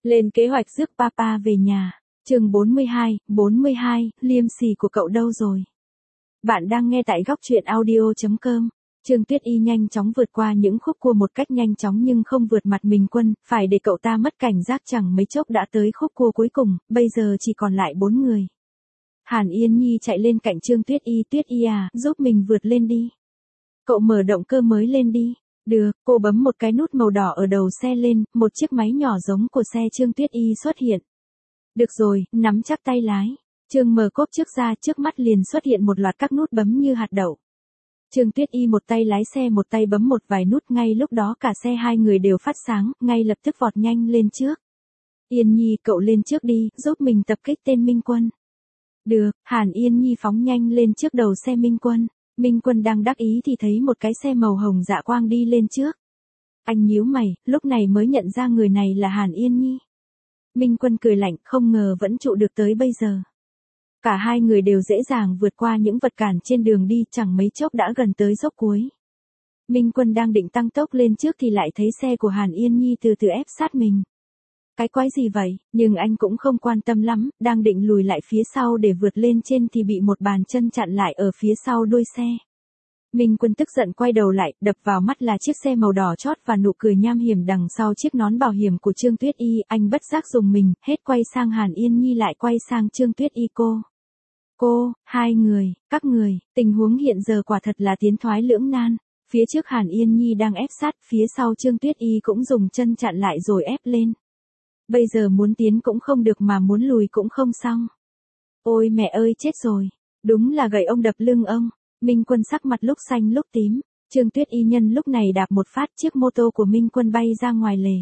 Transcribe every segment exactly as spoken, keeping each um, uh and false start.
Lên kế hoạch rước papa về nhà. Chương bốn mươi hai, bốn mươi hai, liêm sỉ của cậu đâu rồi? Bạn đang nghe tại góc truyện audio chấm com. Trương Tuyết Y nhanh chóng vượt qua những khúc cua một cách nhanh chóng nhưng không vượt mặt Minh Quân, phải để cậu ta mất cảnh giác chẳng mấy chốc đã tới khúc cua cuối cùng, bây giờ chỉ còn lại bốn người. Hàn Yên Nhi chạy lên cạnh Trương Tuyết Y, Tuyết Y à, giúp mình vượt lên đi. Cậu mở động cơ mới lên đi. Được, cô bấm một cái nút màu đỏ ở đầu xe lên, một chiếc máy nhỏ giống của xe Trương Tuyết Y xuất hiện. Được rồi, nắm chắc tay lái. Trương mở cốp trước ra, trước mắt liền xuất hiện một loạt các nút bấm như hạt đậu. Trương Tuyết Y một tay lái xe một tay bấm một vài nút, ngay lúc đó cả xe hai người đều phát sáng, ngay lập tức vọt nhanh lên trước. Yên Nhi, cậu lên trước đi, giúp mình tập kích tên Minh Quân. Được, Hàn Yên Nhi phóng nhanh lên trước đầu xe Minh Quân. Minh Quân đang đắc ý thì thấy một cái xe màu hồng dạ quang đi lên trước. Anh nhíu mày, lúc này mới nhận ra người này là Hàn Yên Nhi. Minh Quân cười lạnh, không ngờ vẫn trụ được tới bây giờ. Cả hai người đều dễ dàng vượt qua những vật cản trên đường đi, chẳng mấy chốc đã gần tới dốc cuối. Minh Quân đang định tăng tốc lên trước thì lại thấy xe của Hàn Yên Nhi từ từ ép sát mình. Cái quái gì vậy, nhưng anh cũng không quan tâm lắm, đang định lùi lại phía sau để vượt lên trên thì bị một bàn chân chặn lại ở phía sau đuôi xe. Minh Quân tức giận quay đầu lại, đập vào mắt là chiếc xe màu đỏ chót và nụ cười nham hiểm đằng sau chiếc nón bảo hiểm của Trương Tuyết Y, anh bất giác dùng mình, hết quay sang Hàn Yên Nhi lại quay sang Trương Tuyết Y. Cô, cô, hai người, các người, tình huống hiện giờ quả thật là tiến thoái lưỡng nan. Phía trước Hàn Yên Nhi đang ép sát, phía sau Trương Tuyết Y cũng dùng chân chặn lại rồi ép lên. Bây giờ muốn tiến cũng không được mà muốn lùi cũng không xong. Ôi mẹ ơi, chết rồi. Đúng là gậy ông đập lưng ông. Minh Quân sắc mặt lúc xanh lúc tím. Trương Tuyết Y nhân lúc này đạp một phát, chiếc mô tô của Minh Quân bay ra ngoài lề.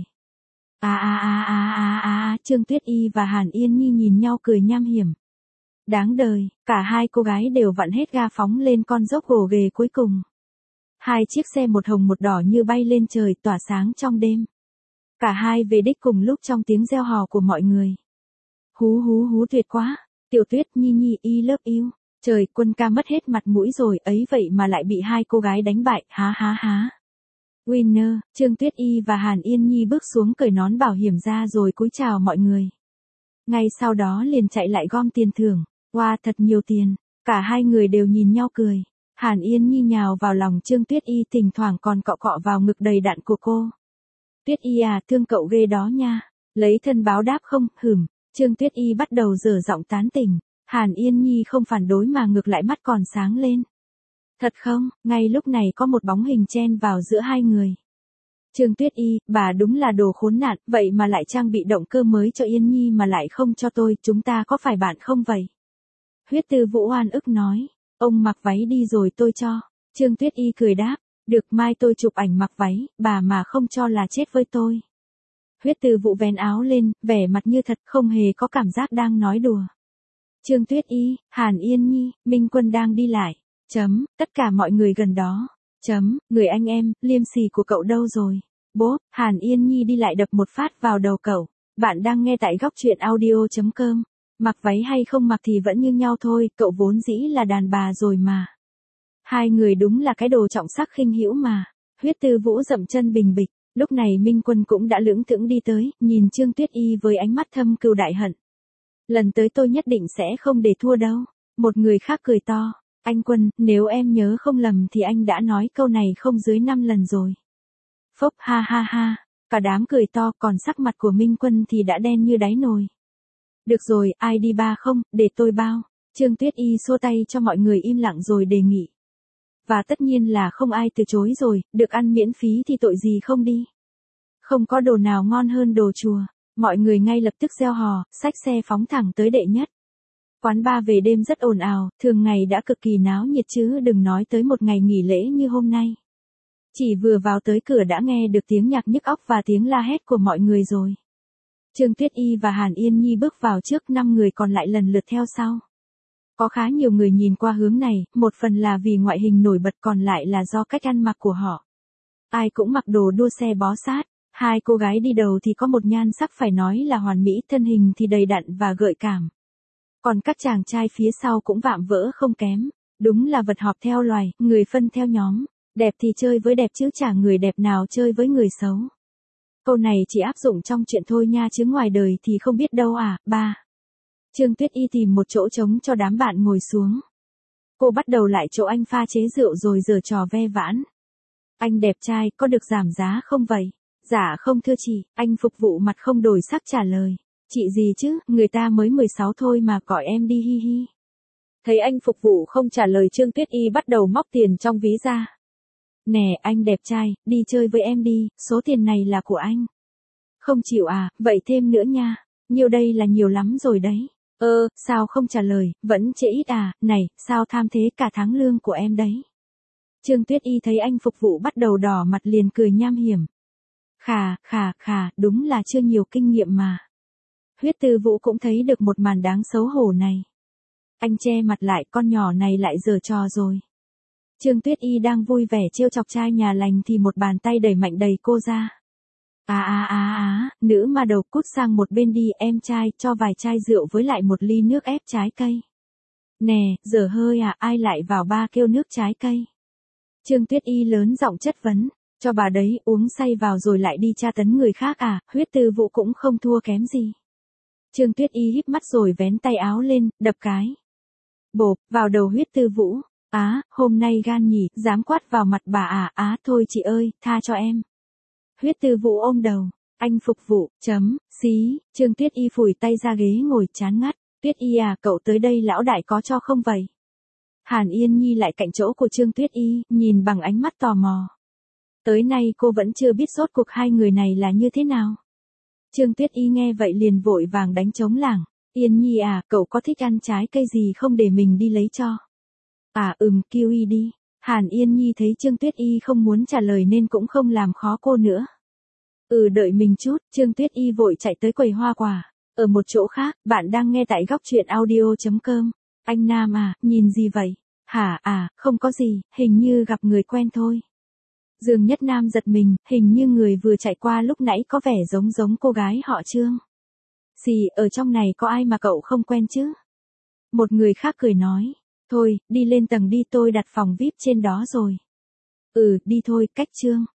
À à à à à à, Trương Tuyết Y và Hàn Yên Nhi nhìn nhau cười nham hiểm. Đáng đời, cả hai cô gái đều vặn hết ga phóng lên con dốc gồ ghề cuối cùng. Hai chiếc xe một hồng một đỏ như bay lên trời, tỏa sáng trong đêm. Cả hai về đích cùng lúc trong tiếng reo hò của mọi người. Hú hú hú, tuyệt quá. Tiểu Tuyết Nhi Nhi, I love you. Trời, Quân ca mất hết mặt mũi rồi, ấy vậy mà lại bị hai cô gái đánh bại, há há há. Winner, Trương Tuyết Y và Hàn Yên Nhi bước xuống cởi nón bảo hiểm ra rồi cúi chào mọi người. Ngay sau đó liền chạy lại gom tiền thưởng. Wow, thật nhiều tiền. Cả hai người đều nhìn nhau cười. Hàn Yên Nhi nhào vào lòng Trương Tuyết Y, thỉnh thoảng còn cọ cọ vào ngực đầy đặn của cô. Tuyết Y à, thương cậu ghê đó nha. Lấy thân báo đáp không, hửm. Trương Tuyết Y bắt đầu dở giọng tán tỉnh. Hàn Yên Nhi không phản đối mà ngược lại mắt còn sáng lên. Thật không, ngay lúc này có một bóng hình chen vào giữa hai người. Trương Tuyết Y, bà đúng là đồ khốn nạn, vậy mà lại trang bị động cơ mới cho Yên Nhi mà lại không cho tôi, chúng ta có phải bạn không vậy? Huyết Tư Vũ oan ức nói, ông mặc váy đi rồi tôi cho. Trương Tuyết Y cười đáp, được, mai tôi chụp ảnh mặc váy, bà mà không cho là chết với tôi. Huyết Tư Vũ vén áo lên, vẻ mặt như thật, không hề có cảm giác đang nói đùa. Trương Tuyết Y, Hàn Yên Nhi, Minh Quân đang đi lại. Chấm, tất cả mọi người gần đó. Chấm, người anh em, liêm sỉ của cậu đâu rồi? Bố, Hàn Yên Nhi đi lại đập một phát vào đầu cậu. Bạn đang nghe tại góc truyện audio chấm com. Mặc váy hay không mặc thì vẫn như nhau thôi, cậu vốn dĩ là đàn bà rồi mà. Hai người đúng là cái đồ trọng sắc khinh hữu mà. Huyết Tư Vũ dậm chân bình bịch. Lúc này Minh Quân cũng đã lững thững đi tới, nhìn Trương Tuyết Y với ánh mắt thâm cừu đại hận. Lần tới tôi nhất định sẽ không để thua đâu. Một người khác cười to. Anh Quân, nếu em nhớ không lầm thì anh đã nói câu này không dưới năm lần rồi. Phốc, ha ha ha. Cả đám cười to, còn sắc mặt của Minh Quân thì đã đen như đáy nồi. Được rồi, ai đi ba không, để tôi bao. Trương Tuyết Y xua tay cho mọi người im lặng rồi đề nghị. Và tất nhiên là không ai từ chối rồi, được ăn miễn phí thì tội gì không đi. Không có đồ nào ngon hơn đồ chùa. Mọi người ngay lập tức reo hò, xách xe phóng thẳng tới đệ nhất. Quán bar về đêm rất ồn ào, thường ngày đã cực kỳ náo nhiệt chứ đừng nói tới một ngày nghỉ lễ như hôm nay. Chỉ vừa vào tới cửa đã nghe được tiếng nhạc nhức óc và tiếng la hét của mọi người rồi. Trương Tuyết Y và Hàn Yên Nhi bước vào trước, năm người còn lại lần lượt theo sau. Có khá nhiều người nhìn qua hướng này, một phần là vì ngoại hình nổi bật, còn lại là do cách ăn mặc của họ. Ai cũng mặc đồ đua xe bó sát. Hai cô gái đi đầu thì có một nhan sắc phải nói là hoàn mỹ, thân hình thì đầy đặn và gợi cảm. Còn các chàng trai phía sau cũng vạm vỡ không kém. Đúng là vật họp theo loài, người phân theo nhóm. Đẹp thì chơi với đẹp chứ chả người đẹp nào chơi với người xấu. Câu này chỉ áp dụng trong chuyện thôi nha chứ ngoài đời thì không biết đâu à. Ba. Trương Tuyết Y tìm một chỗ trống cho đám bạn ngồi xuống. Cô bắt đầu lại chỗ anh pha chế rượu rồi giở trò ve vãn. Anh đẹp trai, có được giảm giá không vậy? Dạ không thưa chị, anh phục vụ mặt không đổi sắc trả lời. Chị gì chứ, người ta mới mười sáu thôi mà gọi em đi hi hi. Thấy anh phục vụ không trả lời Trương Tuyết Y bắt đầu móc tiền trong ví ra. Nè anh đẹp trai, đi chơi với em đi, số tiền này là của anh. Không chịu à, vậy thêm nữa nha. Nhiều đây là nhiều lắm rồi đấy. Ơ, sao không trả lời, vẫn trễ ít à, này, sao tham thế cả tháng lương của em đấy. Trương Tuyết Y thấy anh phục vụ bắt đầu đỏ mặt liền cười nham hiểm. Khà, khà, khà, đúng là chưa nhiều kinh nghiệm mà. Huyết Tư Vũ cũng thấy được một màn đáng xấu hổ này. Anh che mặt lại, con nhỏ này lại giở trò rồi. Trương Tuyết Y đang vui vẻ trêu chọc trai nhà lành thì một bàn tay đẩy mạnh đẩy cô ra. À à à à, nữ ma đầu cút sang một bên đi em trai, cho vài chai rượu với lại một ly nước ép trái cây. Nè, dở hơi à, ai lại vào ba kêu nước trái cây. Trương Tuyết Y lớn giọng chất vấn, cho bà đấy uống say vào rồi lại đi tra tấn người khác à, Huyết Tư Vũ cũng không thua kém gì. Trương Tuyết Y híp mắt rồi vén tay áo lên, đập cái. Bộp, vào đầu Huyết Tư Vũ. Á, hôm nay gan nhỉ, dám quát vào mặt bà à, á thôi chị ơi, tha cho em. Huyết Tư Vũ ôm đầu, anh phục vụ, chấm, xí, Trương Tuyết Y phủi tay ra ghế ngồi chán ngắt. Tuyết Y à, cậu tới đây lão đại có cho không vậy? Hàn Yên Nhi lại cạnh chỗ của Trương Tuyết Y, nhìn bằng ánh mắt tò mò. Tới nay cô vẫn chưa biết rốt cuộc hai người này là như thế nào. Trương Tuyết Y nghe vậy liền vội vàng đánh trống lảng. Yên Nhi à, cậu có thích ăn trái cây gì không để mình đi lấy cho? À ừm, kiwi đi. Hàn Yên Nhi thấy Trương Tuyết Y không muốn trả lời nên cũng không làm khó cô nữa. Ừ đợi mình chút, Trương Tuyết Y vội chạy tới quầy hoa quả. Ở một chỗ khác, bạn đang nghe tại góc truyện audio.com. Anh Nam à, nhìn gì vậy? Hả à, không có gì, hình như gặp người quen thôi. Dương Nhất Nam giật mình, hình như người vừa chạy qua lúc nãy có vẻ giống giống cô gái họ Trương. Xì, ở trong này có ai mà cậu không quen chứ? Một người khác cười nói. Thôi, đi lên tầng đi tôi đặt phòng vi ai pi trên đó rồi. Ừ, đi thôi, cách Trương.